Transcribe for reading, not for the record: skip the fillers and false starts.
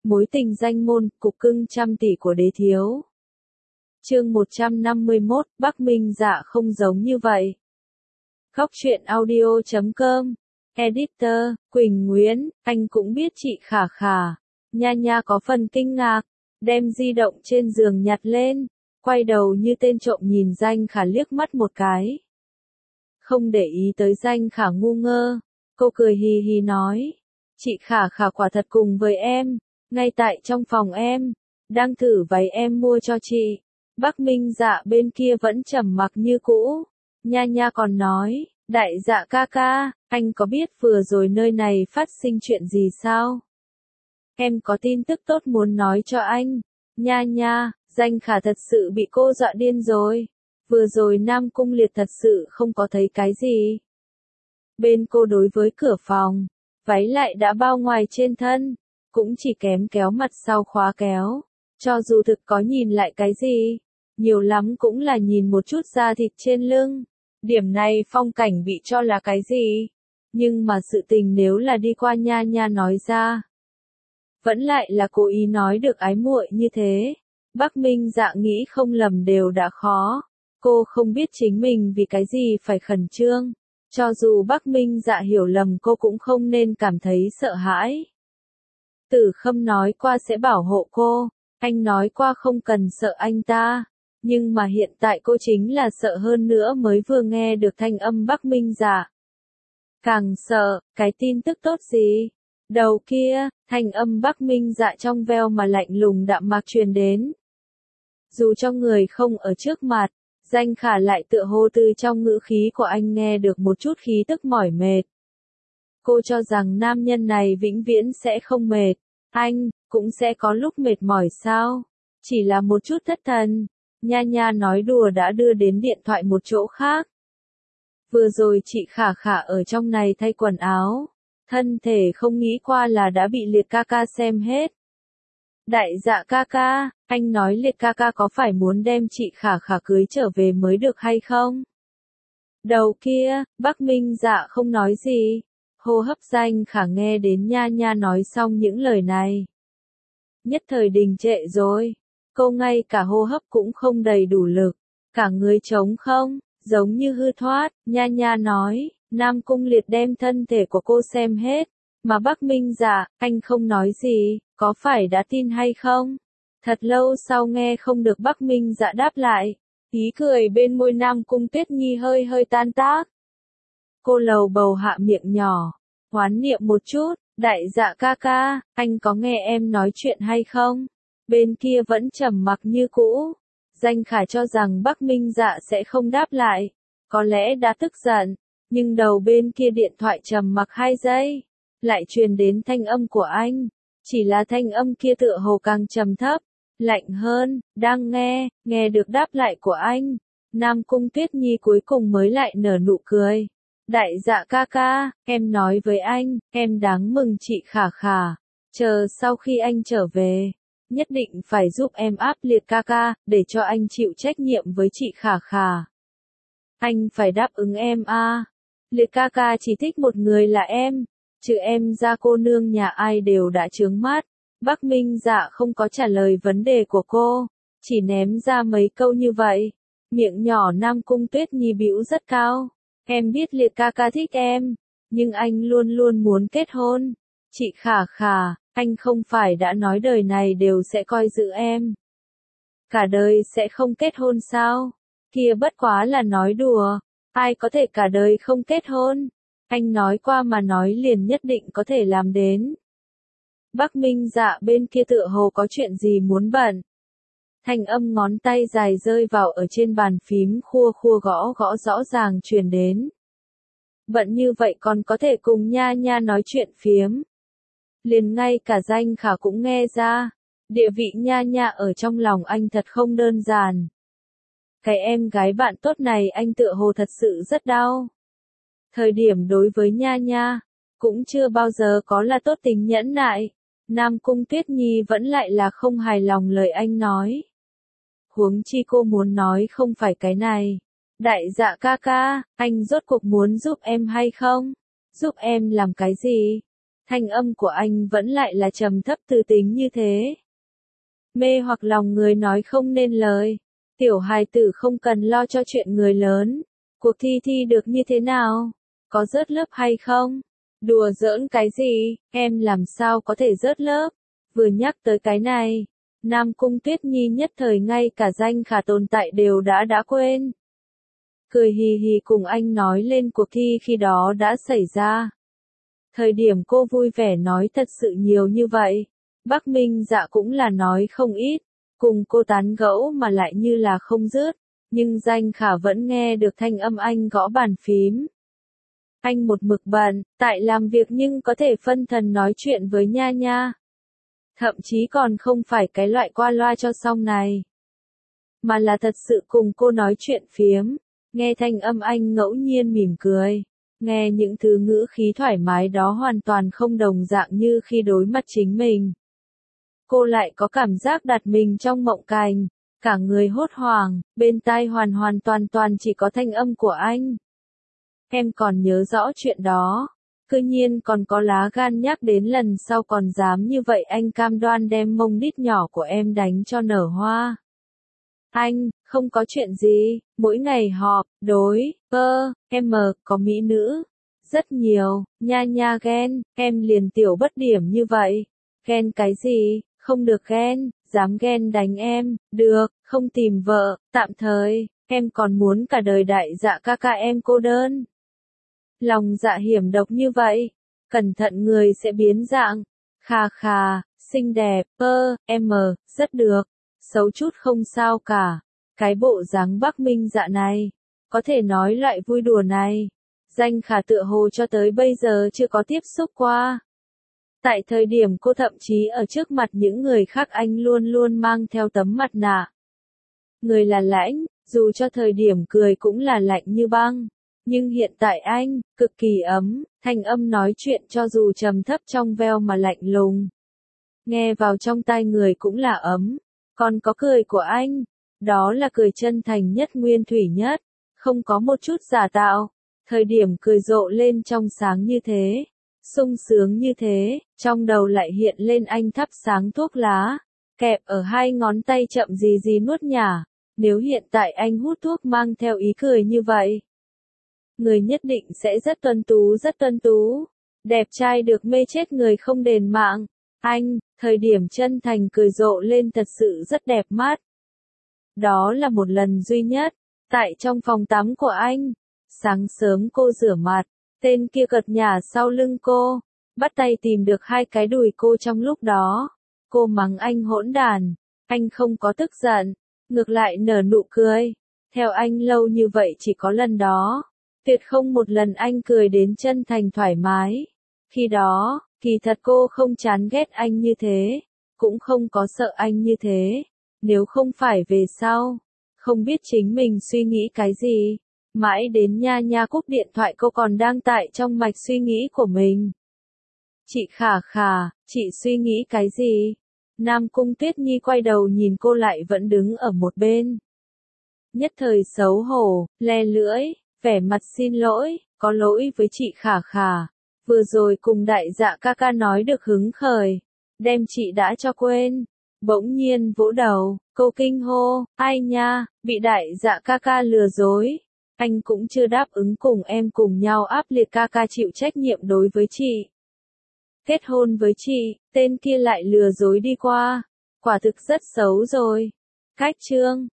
Mối tình danh môn, cục cưng trăm tỷ của đế thiếu. Chương 151, Bắc Minh Dạ không giống như vậy. Góc truyện audio.com. Editor, Quỳnh Nguyễn, anh cũng biết chị Khả Khả. Nha Nha có phần kinh ngạc, đem di động trên giường nhặt lên, quay đầu như tên trộm nhìn Danh Khả liếc mắt một cái. Không để ý tới Danh Khả ngu ngơ, cô cười hì hì nói, chị Khả Khả quả thật cùng với em, ngay tại trong phòng em, đang thử váy em mua cho chị. Bắc Minh Dạ bên kia vẫn trầm mặc như cũ. Nha Nha còn nói, đại dạ ca ca, anh có biết vừa rồi nơi này phát sinh chuyện gì sao? Em có tin tức tốt muốn nói cho anh. Nha Nha, Danh Khả thật sự bị cô dọa điên rồi. Vừa rồi Nam Cung Liệt thật sự không có thấy cái gì. Bên cô đối với cửa phòng, váy lại đã bao ngoài trên thân, cũng chỉ kém kéo mặt sau khóa kéo. Cho dù thực có nhìn lại cái gì, nhiều lắm cũng là nhìn một chút da thịt trên lưng. Điểm này phong cảnh bị cho là cái gì? Nhưng mà sự tình nếu là đi qua Nha Nha nói ra, vẫn lại là cố ý nói được ái muội như thế. Bắc Minh Dạ nghĩ không lầm đều đã khó. Cô không biết chính mình vì cái gì phải khẩn trương. Cho dù Bắc Minh Dạ hiểu lầm cô cũng không nên cảm thấy sợ hãi. Tử Khâm nói qua sẽ bảo hộ cô. Anh nói qua không cần sợ anh ta. Nhưng mà hiện tại cô chính là sợ hơn nữa mới vừa nghe được thanh âm Bắc Minh Dạ. Càng sợ, cái tin tức tốt gì? Đầu kia, thanh âm Bắc Minh Dạ trong veo mà lạnh lùng đạm mạc truyền đến. Dù cho người không ở trước mặt, Danh Khả lại tựa hồ từ trong ngữ khí của anh nghe được một chút khí tức mỏi mệt. Cô cho rằng nam nhân này vĩnh viễn sẽ không mệt. Anh, cũng sẽ có lúc mệt mỏi sao? Chỉ là một chút thất thần. Nha Nha nói đùa đã đưa đến điện thoại một chỗ khác. Vừa rồi chị Khả Khả ở trong này thay quần áo. Thân thể không nghĩ qua là đã bị Liệt ca ca xem hết. Đại dạ ca ca, anh nói Liệt ca ca có phải muốn đem chị Khả Khả cưới trở về mới được hay không? Đầu kia, Bắc Minh Dạ không nói gì. Hô hấp Danh Khả nghe đến Nha Nha nói xong những lời này. Nhất thời đình trệ rồi. Cô ngay cả hô hấp cũng không đầy đủ lực. Cả người trống không, giống như hư thoát. Nha Nha nói, Nam Cung Liệt đem thân thể của cô xem hết. Mà Bắc Minh Dạ, anh không nói gì, có phải đã tin hay không? Thật lâu sau nghe không được Bắc Minh Dạ đáp lại. Ý cười bên môi Nam Cung Tuyết Nhi hơi hơi tan tác. Cô lầu bầu hạ miệng nhỏ, hoán niệm một chút, đại dạ ca ca, anh có nghe em nói chuyện hay không? Bên kia vẫn trầm mặc như cũ. Danh Khả cho rằng Bắc Minh Dạ sẽ không đáp lại, có lẽ đã tức giận, nhưng đầu bên kia điện thoại trầm mặc 2 giây, lại truyền đến thanh âm của anh, chỉ là thanh âm kia tựa hồ càng trầm thấp, lạnh hơn, đang nghe được đáp lại của anh, Nam Cung Tuyết Nhi cuối cùng mới lại nở nụ cười. Đại dạ ca ca, em nói với anh, em đáng mừng chị Khả Khả, chờ sau khi anh trở về, nhất định phải giúp em áp Liệt ca ca, để cho anh chịu trách nhiệm với chị Khả Khả. Anh phải đáp ứng em a. Liệt ca ca chỉ thích một người là em, trừ em ra cô nương nhà ai đều đã chướng mắt. Bắc Minh Dạ không có trả lời vấn đề của cô, chỉ ném ra mấy câu như vậy. Miệng nhỏ Nam Cung Tuyết Nhi bĩu rất cao. Em biết Liệt ca ca thích em, nhưng anh luôn luôn muốn kết hôn. Chị Khả Khả, anh không phải đã nói đời này đều sẽ coi giữ em. Cả đời sẽ không kết hôn sao? Kia bất quá là nói đùa, ai có thể cả đời không kết hôn? Anh nói qua mà nói liền nhất định có thể làm đến. Bắc Minh Dạ bên kia tựa hồ có chuyện gì muốn bận. Thanh âm ngón tay dài rơi vào ở trên bàn phím khua khua gõ gõ rõ ràng truyền đến. Bận như vậy còn có thể cùng Nha Nha nói chuyện phiếm. Liền ngay cả Danh Khả cũng nghe ra, địa vị Nha Nha ở trong lòng anh thật không đơn giản. Cái em gái bạn tốt này anh tựa hồ thật sự rất đau. Thời điểm đối với Nha Nha, cũng chưa bao giờ có là tốt tình nhẫn nại. Nam Cung Tuyết Nhi vẫn lại là không hài lòng lời anh nói. Huống chi cô muốn nói không phải cái này. Đại dạ ca ca, anh rốt cuộc muốn giúp em hay không? Giúp em làm cái gì? Thanh âm của anh vẫn lại là trầm thấp từ tính như thế. Mê hoặc lòng người nói không nên lời. Tiểu hài tử không cần lo cho chuyện người lớn. Cuộc thi được như thế nào? Có rớt lớp hay không? Đùa giỡn cái gì, em làm sao có thể rớt lớp? Vừa nhắc tới cái này, Nam Cung Tuyết Nhi nhất thời ngay cả danh khả tồn tại đều đã quên. Cười hì hì cùng anh nói lên cuộc thi khi đó đã xảy ra. Thời điểm cô vui vẻ nói thật sự nhiều như vậy, Bắc Minh Dạ cũng là nói không ít, cùng cô tán gẫu mà lại như là không dứt, nhưng danh khả vẫn nghe được thanh âm anh gõ bàn phím. Anh một mực bận, tại làm việc nhưng có thể phân thần nói chuyện với Nha Nha. Thậm chí còn không phải cái loại qua loa cho xong này, mà là thật sự cùng cô nói chuyện phiếm. Nghe thanh âm anh ngẫu nhiên mỉm cười, nghe những thứ ngữ khí thoải mái đó hoàn toàn không đồng dạng như khi đối mặt chính mình. Cô lại có cảm giác đặt mình trong mộng cảnh, cả người hốt hoảng, bên tai hoàn toàn chỉ có thanh âm của anh. Em còn nhớ rõ chuyện đó, cư nhiên còn có lá gan nhắc đến lần sau còn dám như vậy, anh cam đoan đem mông đít nhỏ của em đánh cho nở hoa. Anh, không có chuyện gì, mỗi ngày họp, đối, em có mỹ nữ. Rất nhiều, Nha Nha ghen, em liền tiểu bất điểm như vậy. Ghen cái gì, không được ghen, dám ghen đánh em, được, không tìm vợ, tạm thời, em còn muốn cả đời đại dạ ca ca em cô đơn. Lòng dạ hiểm độc như vậy, cẩn thận người sẽ biến dạng. Khà, xinh đẹp, em rất được, xấu chút không sao cả. Cái bộ dáng Bắc Minh Dạ này, có thể nói loại vui đùa này, danh khả tựa hồ cho tới bây giờ chưa có tiếp xúc qua. Tại thời điểm cô thậm chí ở trước mặt những người khác anh luôn mang theo tấm mặt nạ. Người là lãnh, dù cho thời điểm cười cũng là lạnh như băng. Nhưng hiện tại anh, cực kỳ ấm, thanh âm nói chuyện cho dù trầm thấp trong veo mà lạnh lùng. Nghe vào trong tai người cũng là ấm, còn có cười của anh, đó là cười chân thành nhất nguyên thủy nhất, không có một chút giả tạo. Thời điểm cười rộ lên trong sáng như thế, sung sướng như thế, trong đầu lại hiện lên anh thắp sáng thuốc lá, kẹp ở hai ngón tay chậm gì nuốt nhả. Nếu hiện tại anh hút thuốc mang theo ý cười như vậy, người nhất định sẽ rất tuấn tú, đẹp trai được mê chết người không đền mạng. Anh, thời điểm chân thành cười rộ lên thật sự rất đẹp mắt. Đó là một lần duy nhất, tại trong phòng tắm của anh. Sáng sớm cô rửa mặt, tên kia cợt nhả sau lưng cô, bắt tay tìm được hai cái đùi cô trong lúc đó. Cô mắng anh hỗn đàn, anh không có tức giận, ngược lại nở nụ cười. Theo anh lâu như vậy chỉ có lần đó, tuyệt không một lần anh cười đến chân thành thoải mái. Khi đó, kỳ thật cô không chán ghét anh như thế, cũng không có sợ anh như thế. Nếu không phải về sau, không biết chính mình suy nghĩ cái gì. Mãi đến Nha Nha cúp điện thoại cô còn đang tại trong mạch suy nghĩ của mình. Chị Khả, chị suy nghĩ cái gì? Nam Cung Tuyết Nhi quay đầu nhìn cô lại vẫn đứng ở một bên. Nhất thời xấu hổ, le lưỡi, vẻ mặt xin lỗi, có lỗi với chị Khả. Vừa rồi cùng đại dạ ca ca nói được hứng khởi, đem chị đã cho quên. Bỗng nhiên vỗ đầu, cô kinh hô, ai nha, bị đại dạ ca ca lừa dối. Anh cũng chưa đáp ứng cùng em cùng nhau áp liệt ca ca chịu trách nhiệm đối với chị. Kết hôn với chị, tên kia lại lừa dối đi qua. Quả thực rất xấu rồi. Cách chương